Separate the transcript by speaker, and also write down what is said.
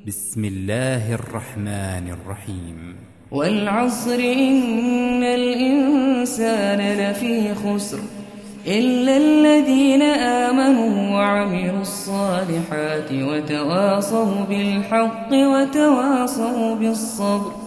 Speaker 1: بسم الله الرحمن الرحيم.
Speaker 2: والعصر إن الإنسان لفي خسر إلا الذين آمنوا وعملوا الصالحات وتواصوا بالحق وتواصوا بالصبر.